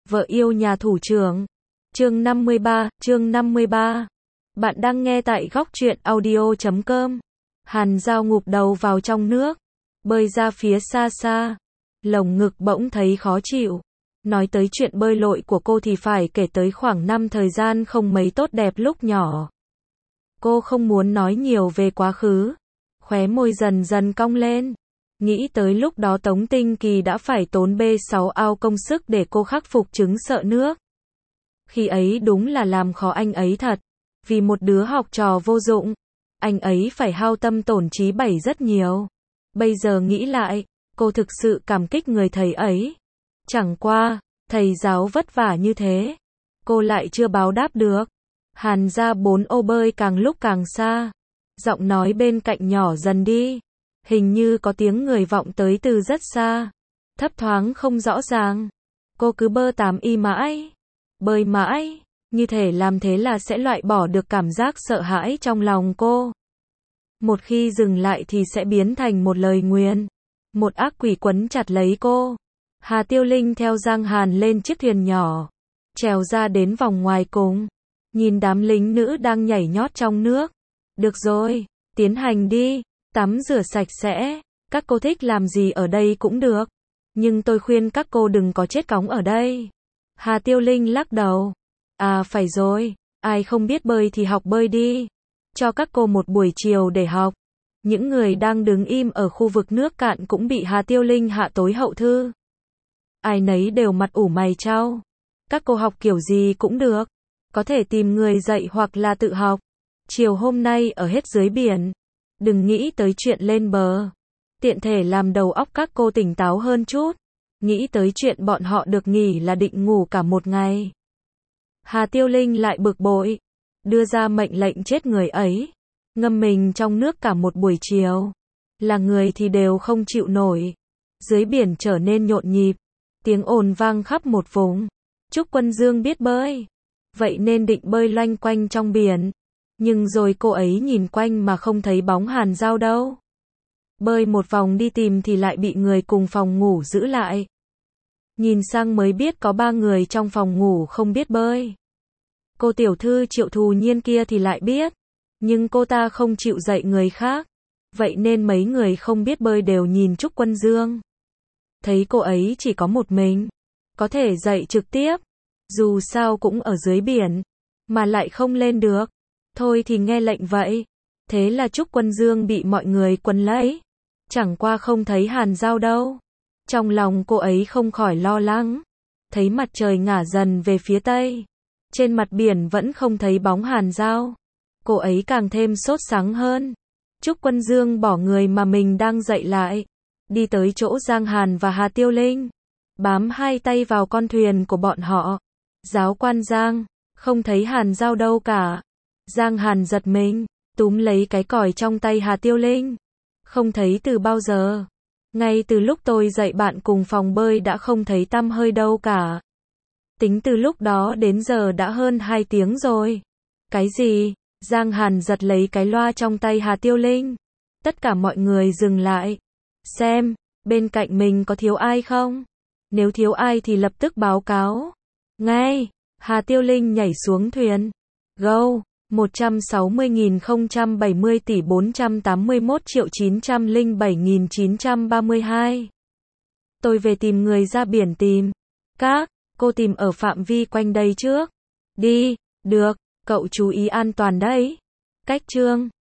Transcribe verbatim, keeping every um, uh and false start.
Vợ yêu nhà thủ trưởng. Chương năm mươi ba, chương năm mươi ba. Bạn đang nghe tại góc truyện audio chấm com. Hàn Dao ngụp đầu vào trong nước, bơi ra phía xa xa. Lồng ngực bỗng thấy khó chịu. Nói tới chuyện bơi lội của cô thì phải kể tới khoảng năm thời gian không mấy tốt đẹp lúc nhỏ. Cô không muốn nói nhiều về quá khứ. Khóe môi dần dần cong lên. Nghĩ tới lúc đó Tống Tinh Kỳ đã phải tốn B sáu ao công sức để cô khắc phục chứng sợ nước. Khi ấy đúng là làm khó anh ấy thật. Vì một đứa học trò vô dụng, anh ấy phải hao tâm tổn trí bảy rất nhiều. Bây giờ nghĩ lại, cô thực sự cảm kích người thầy ấy. Chẳng qua, thầy giáo vất vả như thế, cô lại chưa báo đáp được. Hàn ra bốn ô bơi càng lúc càng xa. Giọng nói bên cạnh nhỏ dần đi. Hình như có tiếng người vọng tới từ rất xa. Thấp thoáng không rõ ràng. Cô cứ bơ tám y mãi. Bơi mãi. Như thể làm thế là sẽ loại bỏ được cảm giác sợ hãi trong lòng cô. Một khi dừng lại thì sẽ biến thành một lời nguyền. Một ác quỷ quấn chặt lấy cô. Hà Tiêu Linh theo Giang Hàn lên chiếc thuyền nhỏ. Trèo ra đến vòng ngoài cùng. Nhìn đám lính nữ đang nhảy nhót trong nước. Được rồi, tiến hành đi. Tắm rửa sạch sẽ. Các cô thích làm gì ở đây cũng được. Nhưng tôi khuyên các cô đừng có chết cóng ở đây. Hà Tiêu Linh lắc đầu. À phải rồi, ai không biết bơi thì học bơi đi. Cho các cô một buổi chiều để học. Những người đang đứng im ở khu vực nước cạn cũng bị Hà Tiêu Linh hạ tối hậu thư. Ai nấy đều mặt ủ mày chau. Các cô học kiểu gì cũng được. Có thể tìm người dạy hoặc là tự học. Chiều hôm nay ở hết dưới biển. Đừng nghĩ tới chuyện lên bờ. Tiện thể làm đầu óc các cô tỉnh táo hơn chút. Nghĩ tới chuyện bọn họ được nghỉ là định ngủ cả một ngày. Hà Tiêu Linh lại bực bội. Đưa ra mệnh lệnh chết người ấy. Ngâm mình trong nước cả một buổi chiều. Là người thì đều không chịu nổi. Dưới biển trở nên nhộn nhịp. Tiếng ồn vang khắp một vùng. Trúc Quân Dương biết bơi. Vậy nên định bơi loanh quanh trong biển. Nhưng rồi cô ấy nhìn quanh mà không thấy bóng Hàn Dao đâu. Bơi một vòng đi tìm thì lại bị người cùng phòng ngủ giữ lại. Nhìn sang mới biết có ba người trong phòng ngủ không biết bơi. Cô tiểu thư Triệu Thù Nhiên kia thì lại biết. Nhưng cô ta không chịu dạy người khác. Vậy nên mấy người không biết bơi đều nhìn Trúc Quân Dương. Thấy cô ấy chỉ có một mình. Có thể dạy trực tiếp. Dù sao cũng ở dưới biển. Mà lại không lên được. Thôi thì nghe lệnh vậy. Thế là Trúc Quân Dương bị mọi người quấn lấy. Chẳng qua không thấy Hàn Dao đâu. Trong lòng cô ấy không khỏi lo lắng. Thấy mặt trời ngả dần về phía tây. Trên mặt biển vẫn không thấy bóng Hàn Dao. Cô ấy càng thêm sốt sắng hơn. Trúc Quân Dương bỏ người mà mình đang dậy lại. Đi tới chỗ Giang Hàn và Hà Tiêu Linh. Bám hai tay vào con thuyền của bọn họ. Giáo quan Giang, không thấy Hàn Dao đâu cả. Giang Hàn giật mình, túm lấy cái còi trong tay Hà Tiêu Linh. Không thấy từ bao giờ. Ngay từ lúc tôi dạy bạn cùng phòng bơi đã không thấy tăm hơi đâu cả. Tính từ lúc đó đến giờ đã hơn hai tiếng rồi. Cái gì? Giang Hàn giật lấy cái loa trong tay Hà Tiêu Linh. Tất cả mọi người dừng lại. Xem, bên cạnh mình có thiếu ai không? Nếu thiếu ai thì lập tức báo cáo. Ngay, Hà Tiêu Linh nhảy xuống thuyền. Go, một trăm sáu mươi nghìn không trăm bảy mươi tỷ bốn trăm tám mươi mốt triệu chín trăm lẻ bảy nghìn chín trăm ba mươi hai. Tôi về tìm người ra biển tìm. Các, cô tìm ở phạm vi quanh đây trước. Đi, được, cậu chú ý an toàn đấy. Cách chương